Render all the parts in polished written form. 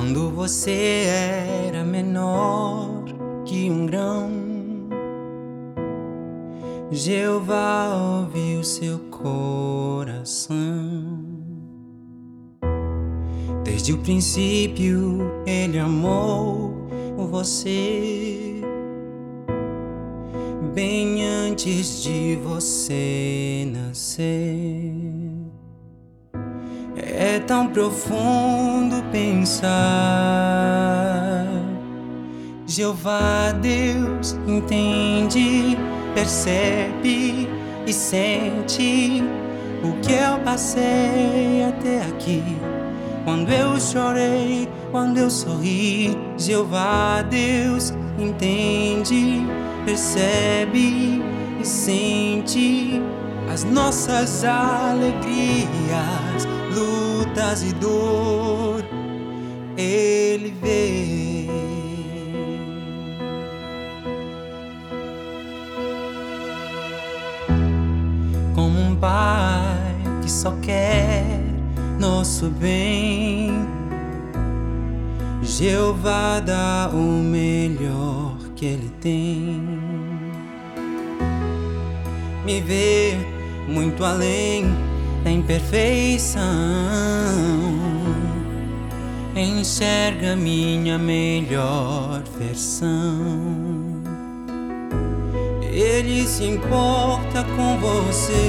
Quando você era menor que um grão, Jeová ouviu seu coração. Desde o princípio Ele amou você, bem antes de você nascer. É tão profundo pensar, Jeová Deus entende, percebe e sente o que eu passei até aqui. Quando eu chorei, quando eu sorri, Jeová Deus entende, percebe e sente as nossas alegrias, lutas e dor. Ele vê. Como um pai que só quer nosso bem, Jeová dá o melhor que Ele tem. Me vê muito além da imperfeição, enxerga minha melhor versão. Ele se importa com você,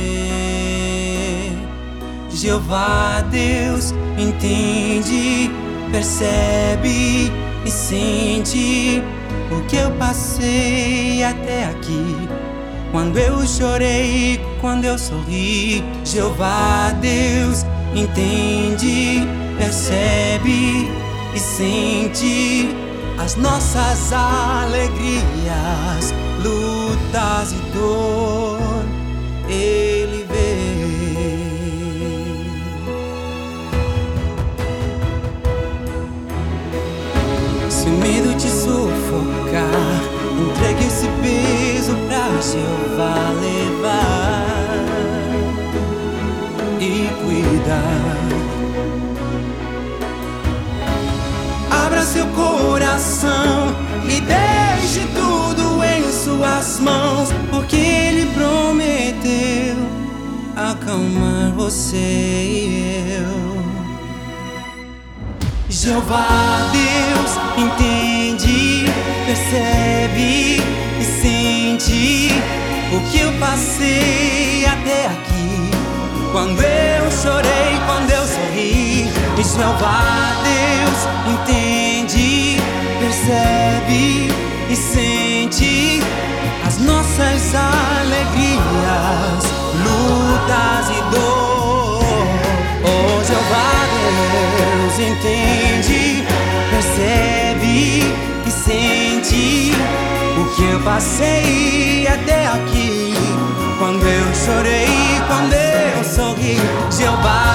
Jeová Deus entende, percebe e sente o que eu passei até aqui. Quando eu chorei, quando eu sorri, Jeová Deus entende, percebe e sente as nossas alegrias, lutas e dor. Ele vê. Se o medo te sufocar, entregue esse peso pra Jeová levar e cuidar. Abra seu coração e deixe tudo em suas mãos, porque Ele prometeu acalmar você e eu. Jeová Deus entende, percebe e sente o que eu passei até aqui. Quando eu chorei, quando eu sorri, Jeová Deus entende, percebe e sente as nossas alegrias, lutas e dor. Oh, Jeová Deus entende, percebe e sente o que eu passei até aqui. Quando eu chorei, quando eu sorri, Jeová